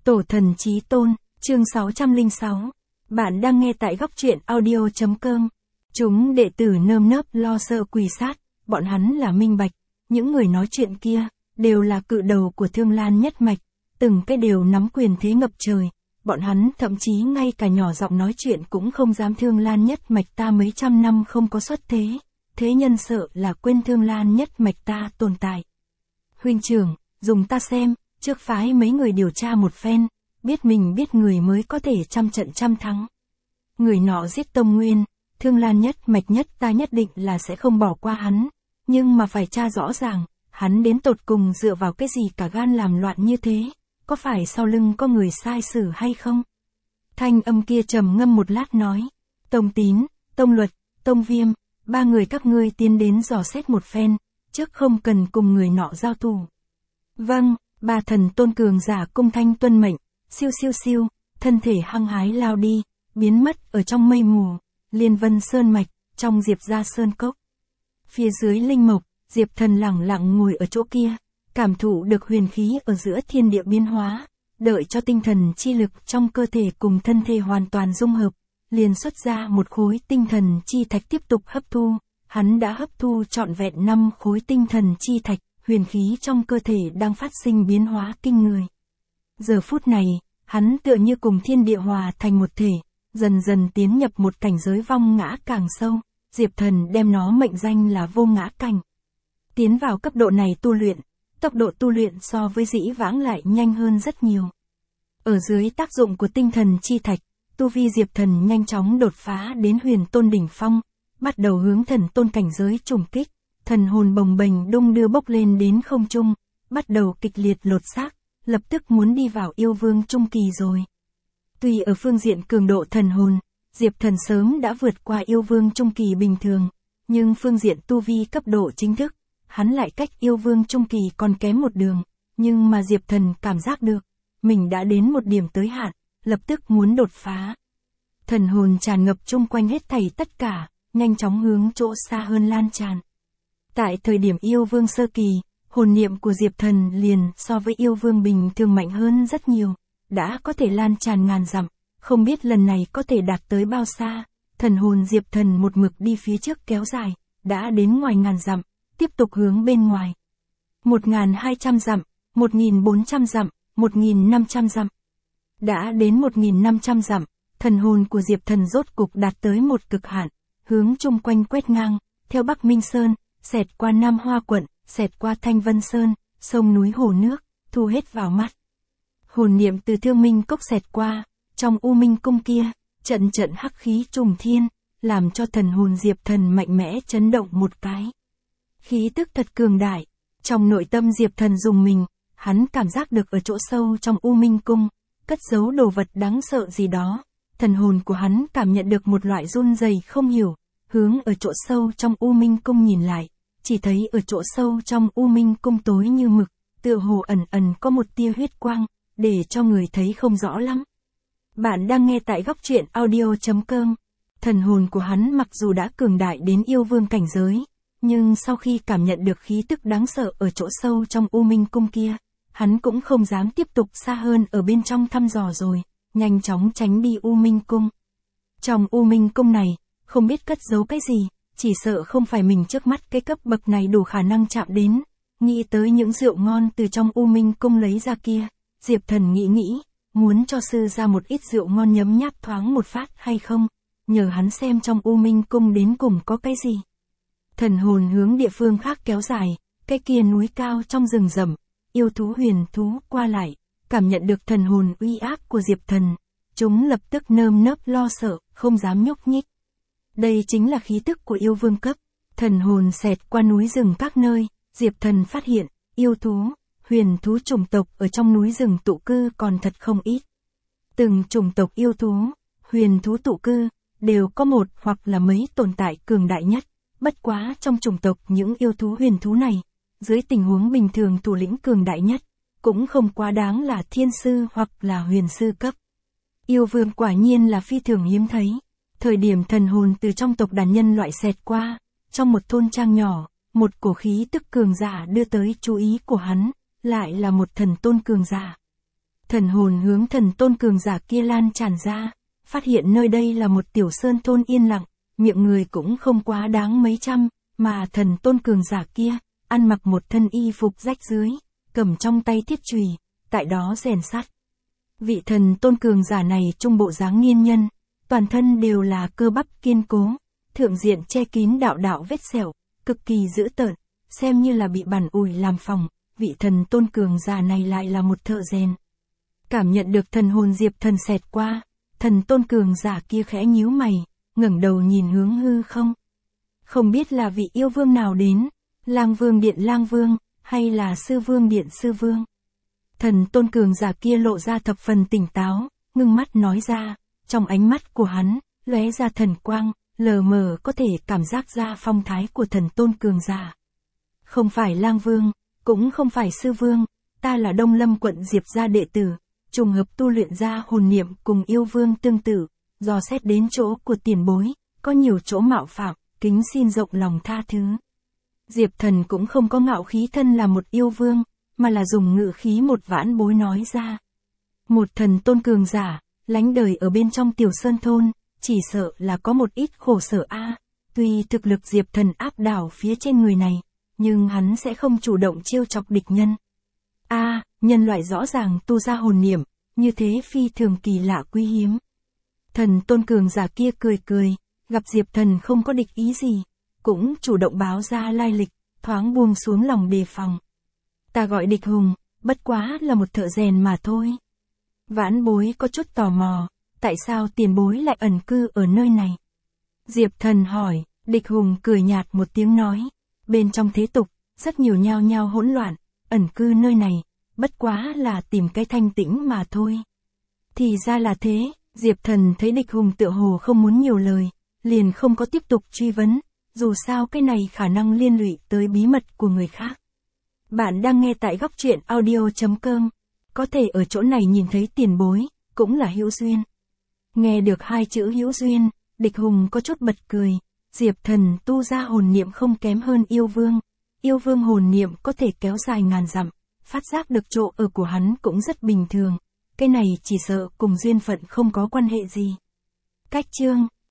Tổ thần chí tôn, chương 606. Bạn đang nghe tại góc truyện audio.com. Chúng đệ tử nơm nớp lo sợ quỳ sát, bọn hắn là minh bạch. Những người nói chuyện kia, đều là cự đầu của Thương Lan nhất mạch, từng cái đều nắm quyền thế ngập trời. Bọn hắn thậm chí ngay cả nhỏ giọng nói chuyện cũng không dám. Thương Lan nhất mạch ta mấy trăm năm không có xuất thế. Thế nhân sợ là quên Thương Lan nhất mạch ta tồn tại. Huynh trưởng, dùng ta xem, trước phái mấy người điều tra một phen, biết mình biết người mới có thể trăm trận trăm thắng. Người nọ giết Tông Nguyên, Thương Lan nhất mạch nhất ta nhất định là sẽ không bỏ qua hắn, nhưng mà phải tra rõ ràng, hắn đến tột cùng dựa vào cái gì cả gan làm loạn như thế, có phải sau lưng có người sai sử hay không? Thanh âm kia trầm ngâm một lát nói, Tông Tín, Tông Luật, Tông Viêm, ba người các ngươi tiến đến dò xét một phen, trước không cần cùng người nọ giao thủ. Vâng, ba thần tôn cường giả cung thanh tuân mệnh, siêu siêu siêu, thân thể hăng hái lao đi, biến mất ở trong mây mù, Liên Vân Sơn mạch, trong Diệp gia sơn cốc. Phía dưới linh mộc, Diệp Thần lẳng lặng ngồi ở chỗ kia, cảm thụ được huyền khí ở giữa thiên địa biến hóa, đợi cho tinh thần chi lực trong cơ thể cùng thân thể hoàn toàn dung hợp, liền xuất ra một khối tinh thần chi thạch tiếp tục hấp thu. Hắn đã hấp thu trọn vẹn 5 khối tinh thần chi thạch, huyền khí trong cơ thể đang phát sinh biến hóa kinh người. Giờ phút này, hắn tựa như cùng thiên địa hòa thành một thể, dần dần tiến nhập một cảnh giới vong ngã càng sâu, Diệp Thần đem nó mệnh danh là vô ngã cảnh. Tiến vào cấp độ này tu luyện, tốc độ tu luyện so với dĩ vãng lại nhanh hơn rất nhiều. Ở dưới tác dụng của tinh thần chi thạch, tu vi Diệp Thần nhanh chóng đột phá đến huyền tôn đỉnh phong, bắt đầu hướng thần tôn cảnh giới trùng kích, thần hồn bồng bềnh đung đưa bốc lên đến không trung, bắt đầu kịch liệt lột xác, lập tức muốn đi vào yêu vương trung kỳ rồi. Tuy ở phương diện cường độ thần hồn, Diệp Thần sớm đã vượt qua yêu vương trung kỳ bình thường, nhưng phương diện tu vi cấp độ chính thức, hắn lại cách yêu vương trung kỳ còn kém một đường, nhưng mà Diệp Thần cảm giác được, mình đã đến một điểm tới hạn, lập tức muốn đột phá. Thần hồn tràn ngập chung quanh hết thảy tất cả, nhanh chóng hướng chỗ xa hơn lan tràn. Tại thời điểm yêu vương sơ kỳ, hồn niệm của Diệp Thần liền so với yêu vương bình thường mạnh hơn rất nhiều, đã có thể lan tràn ngàn dặm, không biết lần này có thể đạt tới bao xa. Thần hồn Diệp Thần một mực đi phía trước kéo dài, đã đến ngoài ngàn dặm, tiếp tục hướng bên ngoài. 1.200 dặm, 1.400 dặm, 1.500 dặm. Đã đến 1.500 dặm, thần hồn của Diệp Thần rốt cục đạt tới một cực hạn, hướng chung quanh quét ngang, theo Bắc Minh Sơn, xẹt qua Nam Hoa quận, xẹt qua Thanh Vân Sơn, sông núi hồ nước, thu hết vào mắt. Hồn niệm từ Thương Minh cốc xẹt qua, trong U Minh cung kia, trận trận hắc khí trùng thiên, làm cho thần hồn Diệp Thần mạnh mẽ chấn động một cái. Khí tức thật cường đại, trong nội tâm Diệp Thần rùng mình, hắn cảm giác được ở chỗ sâu trong U Minh cung, cất giấu đồ vật đáng sợ gì đó. Thần hồn của hắn cảm nhận được một loại run rẩy không hiểu, hướng ở chỗ sâu trong U Minh cung nhìn lại, chỉ thấy ở chỗ sâu trong U Minh cung tối như mực, tựa hồ ẩn ẩn có một tia huyết quang, để cho người thấy không rõ lắm. Bạn đang nghe tại góc truyện audio.com. Thần hồn của hắn mặc dù đã cường đại đến yêu vương cảnh giới, nhưng sau khi cảm nhận được khí tức đáng sợ ở chỗ sâu trong U Minh cung kia, hắn cũng không dám tiếp tục xa hơn ở bên trong thăm dò rồi, nhanh chóng tránh đi U Minh cung. Trong U Minh cung này, không biết cất giấu cái gì, chỉ sợ không phải mình trước mắt cái cấp bậc này đủ khả năng chạm đến. Nghĩ tới những rượu ngon từ trong U Minh cung lấy ra kia, Diệp Thần nghĩ, muốn cho sư ra một ít rượu ngon nhấm nháp thoáng một phát hay không, nhờ hắn xem trong U Minh cung đến cùng có cái gì. Thần hồn hướng địa phương khác kéo dài, cái kia núi cao trong rừng rậm, yêu thú huyền thú qua lại, cảm nhận được thần hồn uy áp của Diệp Thần, chúng lập tức nơm nớp lo sợ, không dám nhúc nhích. Đây chính là khí tức của yêu vương cấp. Thần hồn xẹt qua núi rừng các nơi, Diệp Thần phát hiện, yêu thú, huyền thú chủng tộc ở trong núi rừng tụ cư còn thật không ít. Từng chủng tộc yêu thú, huyền thú tụ cư, đều có một hoặc là mấy tồn tại cường đại nhất. Bất quá trong chủng tộc những yêu thú huyền thú này, dưới tình huống bình thường thủ lĩnh cường đại nhất, cũng không quá đáng là thiên sư hoặc là huyền sư cấp. Yêu vương quả nhiên là phi thường hiếm thấy. Thời điểm thần hồn từ trong tộc đàn nhân loại xẹt qua, trong một thôn trang nhỏ, một cổ khí tức cường giả đưa tới chú ý của hắn, lại là một thần tôn cường giả. Thần hồn hướng thần tôn cường giả kia lan tràn ra, phát hiện nơi đây là một tiểu sơn thôn yên lặng, miệng người cũng không quá đáng mấy trăm, mà thần tôn cường giả kia, ăn mặc một thân y phục rách rưới, cầm trong tay thiết chùy, tại đó rèn sắt. Vị thần tôn cường giả này trung bộ dáng nghiên nhân, toàn thân đều là cơ bắp kiên cố, thượng diện che kín đạo đạo vết sẹo, cực kỳ dữ tợn, xem như là bị bằn ủi làm phòng, vị thần tôn cường giả này lại là một thợ rèn. Cảm nhận được thần hồn Diệp Thần xẹt qua, thần tôn cường giả kia khẽ nhíu mày, ngẩng đầu nhìn hướng hư không. Không biết là vị yêu vương nào đến, Lang Vương Điện Lang Vương, hay là Sư Vương Điện Sư Vương. Thần tôn cường giả kia lộ ra thập phần tỉnh táo, ngưng mắt nói ra, trong ánh mắt của hắn, lóe ra thần quang, lờ mờ có thể cảm giác ra phong thái của thần tôn cường giả. Không phải Lang Vương, cũng không phải Sư Vương, ta là Đông Lâm quận Diệp gia đệ tử, trùng hợp tu luyện ra hồn niệm cùng yêu vương tương tự, dò xét đến chỗ của tiền bối, có nhiều chỗ mạo phạm, kính xin rộng lòng tha thứ. Diệp Thần cũng không có ngạo khí thân là một yêu vương, mà là dùng ngự khí một vãn bối nói ra. Một thần tôn cường giả, lánh đời ở bên trong tiểu sơn thôn, chỉ sợ là có một ít khổ sở a. Tuy thực lực Diệp Thần áp đảo phía trên người này, nhưng hắn sẽ không chủ động chiêu chọc địch nhân. Nhân loại rõ ràng tu ra hồn niệm, như thế phi thường kỳ lạ quý hiếm. Thần tôn cường giả kia cười cười, gặp Diệp Thần không có địch ý gì, cũng chủ động báo ra lai lịch, thoáng buông xuống lòng đề phòng. Ta gọi Địch Hùng, bất quá là một thợ rèn mà thôi. Vãn bối có chút tò mò, tại sao tiền bối lại ẩn cư ở nơi này? Diệp Thần hỏi, Địch Hùng cười nhạt một tiếng nói, bên trong thế tục, rất nhiều nhao nhao hỗn loạn, ẩn cư nơi này, bất quá là tìm cái thanh tĩnh mà thôi. Thì ra là thế, Diệp Thần thấy Địch Hùng tựa hồ không muốn nhiều lời, liền không có tiếp tục truy vấn, dù sao cái này khả năng liên lụy tới bí mật của người khác. Bạn đang nghe tại góc truyện audio.com, có thể ở chỗ này nhìn thấy tiền bối, cũng là hữu duyên. Nghe được hai chữ hữu duyên, Địch Hùng có chút bật cười, Diệp Thần tu ra hồn niệm không kém hơn yêu vương hồn niệm có thể kéo dài ngàn dặm, phát giác được chỗ ở của hắn cũng rất bình thường, cái này chỉ sợ cùng duyên phận không có quan hệ gì. Cách chương